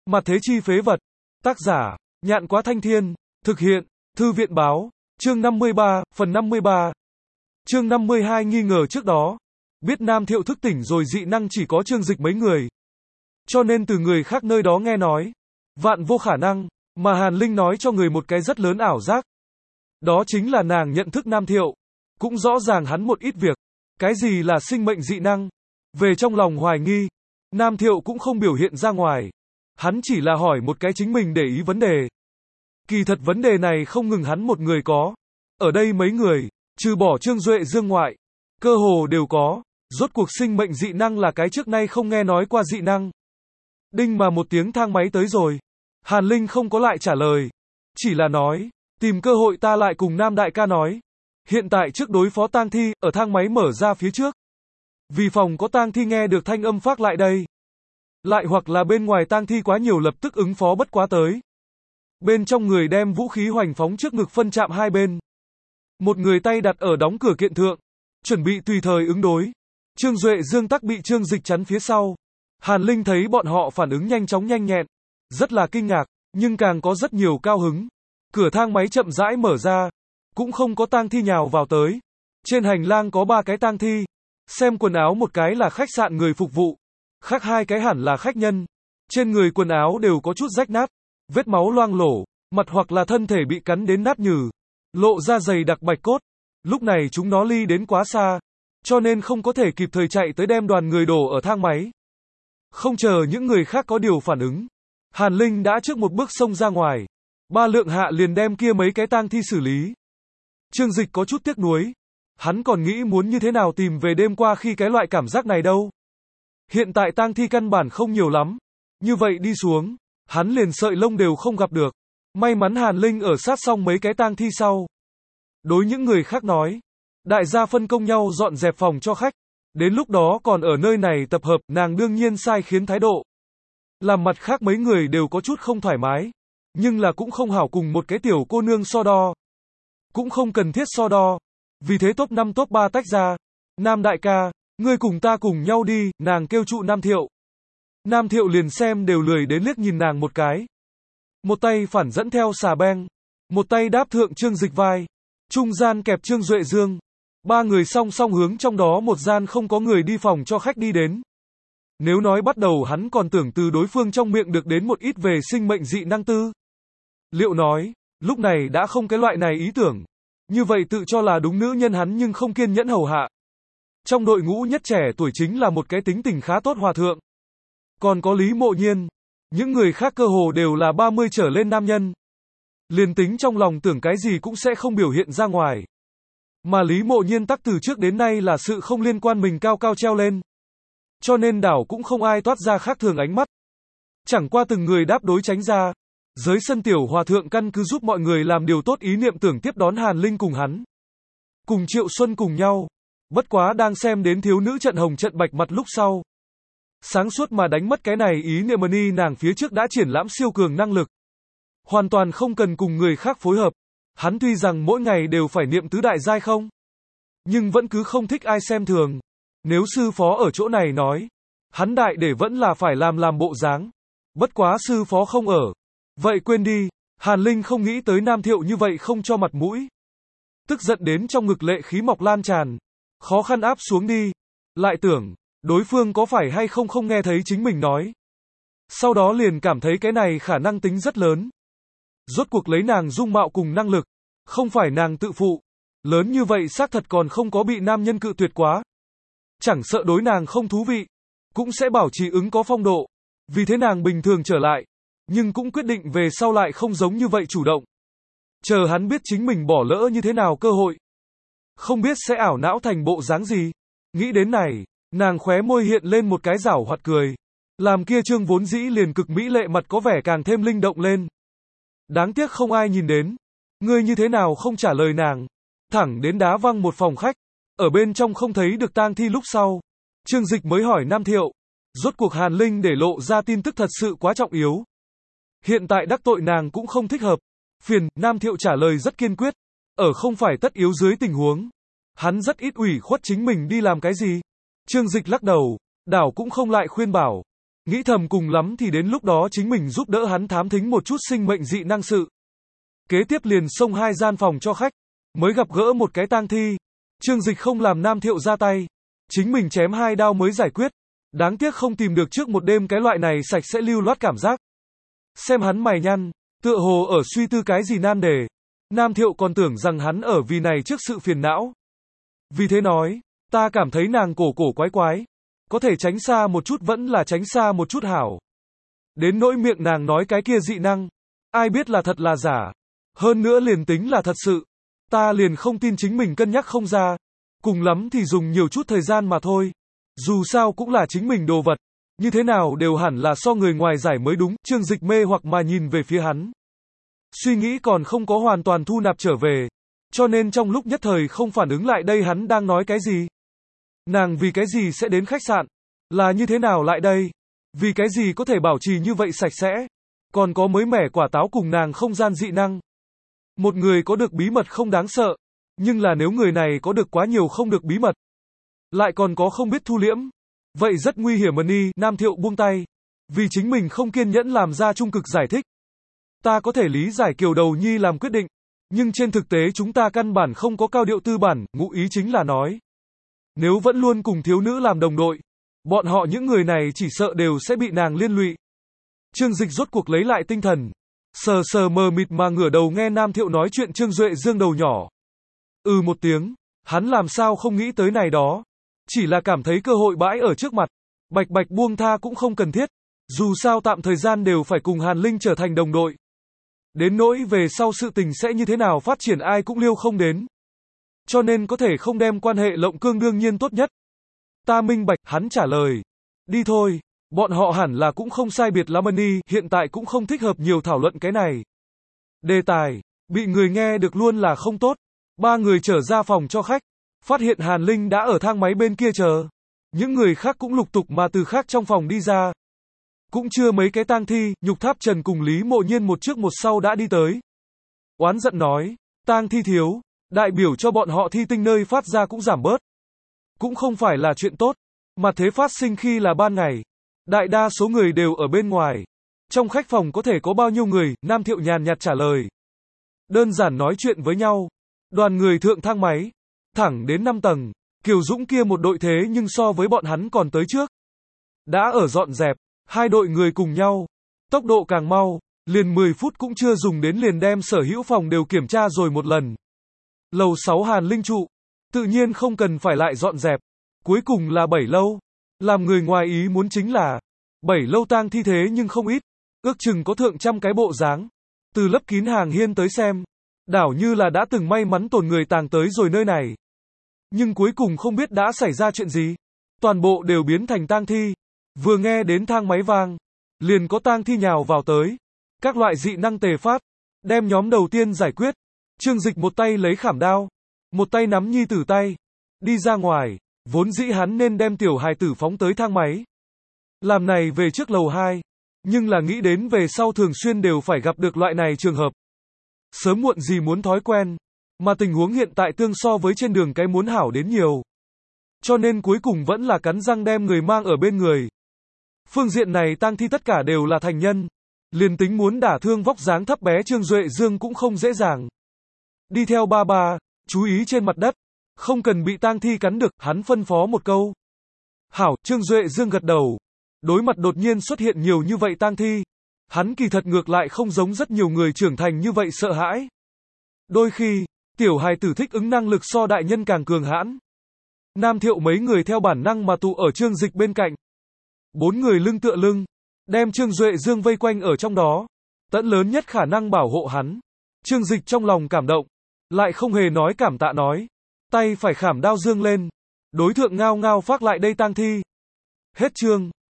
Mặt thế chi phế vật. Tác giả, Nhạn Quá Thanh Thiên. Thực hiện, Thư viện Báo. Chương 53, phần 53. Chương 52 nghi ngờ trước đó. Biết Nam Thiệu thức tỉnh rồi dị năng chỉ có Trương Dịch mấy người. Cho nên từ người khác nơi đó nghe nói. Vạn vô khả năng, mà Hàn Linh nói cho người một cái rất lớn ảo giác. Đó chính là nàng nhận thức Nam Thiệu. Cũng rõ ràng hắn một ít việc. Cái gì là sinh mệnh dị năng? Về trong lòng hoài nghi. Nam Thiệu cũng không biểu hiện ra ngoài. Hắn chỉ là hỏi một cái chính mình để ý vấn đề. Kỳ thật vấn đề này không ngừng hắn một người có. Ở đây mấy người, trừ bỏ Trương Duệ Dương ngoại, cơ hồ đều có. Rốt cuộc sinh mệnh dị năng là cái trước nay không nghe nói qua dị năng. Đinh mà một tiếng thang máy tới rồi. Hàn Linh không có lại trả lời. Chỉ là nói, tìm cơ hội ta lại cùng Nam đại ca nói. Hiện tại trước đối phó tang thi, ở thang máy mở ra phía trước. Vì phòng có tang thi nghe được thanh âm phát lại đây. Lại hoặc là bên ngoài tang thi quá nhiều lập tức ứng phó bất quá tới. Bên trong người đem vũ khí hoành phóng trước ngực phân chạm hai bên. Một người tay đặt ở đóng cửa kiện thượng. Chuẩn bị tùy thời ứng đối. Trương Duệ Dương tắc bị Trương Dịch chắn phía sau. Hàn Linh thấy bọn họ phản ứng nhanh chóng nhanh nhẹn. Rất là kinh ngạc, nhưng càng có rất nhiều cao hứng. Cửa thang máy chậm rãi mở ra. Cũng không có tang thi nhào vào tới. Trên hành lang có 3 cái tang thi. Xem quần áo một cái là khách sạn người phục vụ. Khác 2 cái hẳn là khách nhân. Trên người quần áo đều có chút rách nát. Vết máu loang lổ. Mặt hoặc là thân thể bị cắn đến nát nhừ. Lộ ra dày đặc bạch cốt. Lúc này chúng nó ly đến quá xa. Cho nên không có thể kịp thời chạy tới đem đoàn người đổ ở thang máy. Không chờ những người khác có điều phản ứng. Hàn Linh đã trước một bước xông ra ngoài. 3 lượng hạ liền đem kia mấy cái tang thi xử lý. Trương Dịch có chút tiếc nuối. Hắn còn nghĩ muốn như thế nào tìm về đêm qua khi cái loại cảm giác này đâu. Hiện tại tang thi căn bản không nhiều lắm. Như vậy đi xuống, hắn liền sợi lông đều không gặp được. May mắn Hàn Linh ở sát xong mấy cái tang thi sau. Đối những người khác nói, đại gia phân công nhau dọn dẹp phòng cho khách. Đến lúc đó còn ở nơi này tập hợp, nàng đương nhiên sai khiến thái độ. Làm mặt khác mấy người đều có chút không thoải mái. Nhưng là cũng không hảo cùng một cái tiểu cô nương so đo. Cũng không cần thiết so đo. Vì thế top 5 top 3 tách ra. Nam đại ca, ngươi cùng ta cùng nhau đi, nàng kêu trụ Nam Thiệu. Nam Thiệu liền xem đều lười đến liếc nhìn nàng một cái. Một tay phản dẫn theo xà beng. Một tay đáp thượng Trương Dịch vai. Trung gian kẹp Trương Duệ Dương. 3 người song song hướng trong đó một gian không có người đi phòng cho khách đi đến. Nếu nói bắt đầu hắn còn tưởng từ đối phương trong miệng được đến một ít về sinh mệnh dị năng tư. Liệu nói, lúc này đã không cái loại này ý tưởng. Như vậy tự cho là đúng nữ nhân hắn nhưng không kiên nhẫn hầu hạ. Trong đội ngũ nhất trẻ tuổi chính là một cái tính tình khá tốt hòa thượng. Còn có Lý Mộ Nhiên. Những người khác cơ hồ đều là 30 trở lên nam nhân. Liền tính trong lòng tưởng cái gì cũng sẽ không biểu hiện ra ngoài. Mà Lý Mộ Nhiên tắc từ trước đến nay là sự không liên quan mình cao cao treo lên. Cho nên đảo cũng không ai toát ra khác thường ánh mắt. Chẳng qua từng người đáp đối tránh ra. Giới sân tiểu hòa thượng căn cứ giúp mọi người làm điều tốt ý niệm tưởng tiếp đón Hàn Linh cùng hắn. Cùng Triệu Xuân cùng nhau. Bất quá đang xem đến thiếu nữ trận hồng trận bạch mặt lúc sau. Sáng suốt mà đánh mất cái này ý niệm ni nàng phía trước đã triển lãm siêu cường năng lực. Hoàn toàn không cần cùng người khác phối hợp. Hắn tuy rằng mỗi ngày đều phải niệm tứ đại giai không. Nhưng vẫn cứ không thích ai xem thường. Nếu sư phó ở chỗ này nói. Hắn đại để vẫn là phải làm bộ dáng. Bất quá sư phó không ở. Vậy quên đi. Hàn Linh không nghĩ tới Nam Thiệu như vậy không cho mặt mũi. Tức giận đến trong ngực lệ khí mọc lan tràn. Khó khăn áp xuống đi. Lại tưởng. Đối phương có phải hay không nghe thấy chính mình nói. Sau đó liền cảm thấy cái này khả năng tính rất lớn. Rốt cuộc lấy nàng dung mạo cùng năng lực. Không phải nàng tự phụ. Lớn như vậy xác thật còn không có bị nam nhân cự tuyệt quá. Chẳng sợ đối nàng không thú vị. Cũng sẽ bảo trì ứng có phong độ. Vì thế nàng bình thường trở lại. Nhưng cũng quyết định về sau lại không giống như vậy chủ động. Chờ hắn biết chính mình bỏ lỡ như thế nào cơ hội. Không biết sẽ ảo não thành bộ dáng gì. Nghĩ đến này, nàng khóe môi hiện lên một cái giảo hoạt cười. Làm kia trương vốn dĩ liền cực mỹ lệ mặt có vẻ càng thêm linh động lên. Đáng tiếc không ai nhìn đến. Ngươi như thế nào không trả lời nàng. Thẳng đến đá văng một phòng khách. Ở bên trong không thấy được tang thi lúc sau. Trương Dịch mới hỏi Nam Thiệu. Rốt cuộc Hàn Linh để lộ ra tin tức thật sự quá trọng yếu. Hiện tại đắc tội nàng cũng không thích hợp. Phiền, Nam Thiệu trả lời rất kiên quyết. Ở không phải tất yếu dưới tình huống. Hắn rất ít ủy khuất chính mình đi làm cái gì. Trương Dịch lắc đầu. Đảo cũng không lại khuyên bảo. Nghĩ thầm cùng lắm thì đến lúc đó chính mình giúp đỡ hắn thám thính một chút sinh mệnh dị năng sự. Kế tiếp liền xông 2 gian phòng cho khách, mới gặp gỡ một cái tang thi. Trương Dịch không làm Nam Thiệu ra tay, chính mình chém 2 đao mới giải quyết. Đáng tiếc không tìm được trước một đêm cái loại này sạch sẽ lưu loát cảm giác. Xem hắn mày nhăn, tựa hồ ở suy tư cái gì nan đề. Nam Thiệu còn tưởng rằng hắn ở vì này trước sự phiền não. Vì thế nói, ta cảm thấy nàng cổ cổ quái quái. Có thể tránh xa một chút vẫn là tránh xa một chút hảo. Đến nỗi miệng nàng nói cái kia dị năng, ai biết là thật là giả. Hơn nữa liền tính là thật sự, ta liền không tin chính mình cân nhắc không ra. Cùng lắm thì dùng nhiều chút thời gian mà thôi. Dù sao cũng là chính mình đồ vật. Như thế nào đều hẳn là so người ngoài giải mới đúng. Trương Dịch mê hoặc mà nhìn về phía hắn. Suy nghĩ còn không có hoàn toàn thu nạp trở về. Cho nên trong lúc nhất thời không phản ứng lại đây hắn đang nói cái gì. Nàng vì cái gì sẽ đến khách sạn? Là như thế nào lại đây? Vì cái gì có thể bảo trì như vậy sạch sẽ? Còn có mới mẻ quả táo cùng nàng không gian dị năng. Một người có được bí mật không đáng sợ. Nhưng là nếu người này có được quá nhiều không được bí mật, lại còn có không biết thu liễm, vậy rất nguy hiểm mà ni. Nam Thiệu buông tay. Vì chính mình không kiên nhẫn làm ra trung cực giải thích. Ta có thể lý giải Kiều Đầu Nhi làm quyết định. Nhưng trên thực tế chúng ta căn bản không có cao điệu tư bản. Ngụ ý chính là nói, nếu vẫn luôn cùng thiếu nữ làm đồng đội, bọn họ những người này chỉ sợ đều sẽ bị nàng liên lụy. Trương Dịch rốt cuộc lấy lại tinh thần. Sờ sờ mờ mịt mà ngửa đầu nghe Nam Thiệu nói chuyện. Trương Duệ dương đầu nhỏ. Một tiếng. Hắn làm sao không nghĩ tới này đó. Chỉ là cảm thấy cơ hội bãi ở trước mặt. Bạch bạch buông tha cũng không cần thiết. Dù sao tạm thời gian đều phải cùng Hàn Linh trở thành đồng đội. Đến nỗi về sau sự tình sẽ như thế nào phát triển ai cũng liêu không đến. Cho nên có thể không đem quan hệ lộng cương đương nhiên tốt nhất. Ta minh bạch, hắn trả lời. Đi thôi, bọn họ hẳn là cũng không sai biệt lắm đi, hiện tại cũng không thích hợp nhiều thảo luận cái này. Đề tài, bị người nghe được luôn là không tốt. 3 người trở ra phòng cho khách, phát hiện Hàn Linh đã ở thang máy bên kia chờ. Những người khác cũng lục tục mà từ khác trong phòng đi ra. Cũng chưa mấy cái tang thi, Nhục Tháp Trần cùng Lý Mộ Nhiên một trước một sau đã đi tới. Oán giận nói, tang thi thiếu, đại biểu cho bọn họ thi tinh nơi phát ra cũng giảm bớt. Cũng không phải là chuyện tốt, mà thế phát sinh khi là ban ngày. Đại đa số người đều ở bên ngoài. Trong khách phòng có thể có bao nhiêu người, Nam Thiệu nhàn nhạt trả lời. Đơn giản nói chuyện với nhau. Đoàn người thượng thang máy, thẳng đến 5 tầng. Kiều Dũng kia một đội thế nhưng so với bọn hắn còn tới trước. Đã ở dọn dẹp, 2 đội người cùng nhau. Tốc độ càng mau, liền 10 phút cũng chưa dùng đến liền đem sở hữu phòng đều kiểm tra rồi một lần. Lầu 6 Hàn Linh trụ, tự nhiên không cần phải lại dọn dẹp. Cuối cùng là 7 lâu. Làm người ngoài ý muốn chính là 7 lâu tang thi thế nhưng không ít. Ước chừng có thượng trăm cái bộ dáng. Từ lấp kín hàng hiên tới xem, đảo như là đã từng may mắn tồn người tàng tới rồi nơi này. Nhưng cuối cùng không biết đã xảy ra chuyện gì. Toàn bộ đều biến thành tang thi. Vừa nghe đến thang máy vang, liền có tang thi nhào vào tới. Các loại dị năng tề phát, đem nhóm đầu tiên giải quyết. Trương Dịch một tay lấy khảm đao, một tay nắm nhi tử tay, đi ra ngoài. Vốn dĩ hắn nên đem tiểu hài tử phóng tới thang máy, làm này về trước lầu 2. Nhưng là nghĩ đến về sau thường xuyên đều phải gặp được loại này trường hợp. Sớm muộn gì muốn thói quen. Mà tình huống hiện tại tương so với trên đường cái muốn hảo đến nhiều. Cho nên cuối cùng vẫn là cắn răng đem người mang ở bên người. Phương diện này tang thi tất cả đều là thành nhân. Liền tính muốn đả thương vóc dáng thấp bé Trương Duệ Dương cũng không dễ dàng. Đi theo ba ba, chú ý trên mặt đất. Không cần bị tang thi cắn được, hắn phân phó một câu. Hảo, Trương Duệ Dương gật đầu. Đối mặt đột nhiên xuất hiện nhiều như vậy tang thi. Hắn kỳ thật ngược lại không giống rất nhiều người trưởng thành như vậy sợ hãi. Đôi khi, tiểu hài tử thích ứng năng lực so đại nhân càng cường hãn. Nam Thiệu mấy người theo bản năng mà tụ ở Trương Dịch bên cạnh. 4 người lưng tựa lưng, đem Trương Duệ Dương vây quanh ở trong đó. Tận lớn nhất khả năng bảo hộ hắn. Trương Dịch trong lòng cảm động, lại không hề nói cảm tạ nói. Tay phải khảm đao dương lên. Đối thượng ngao ngao phát lại đây tang thi. Hết chương.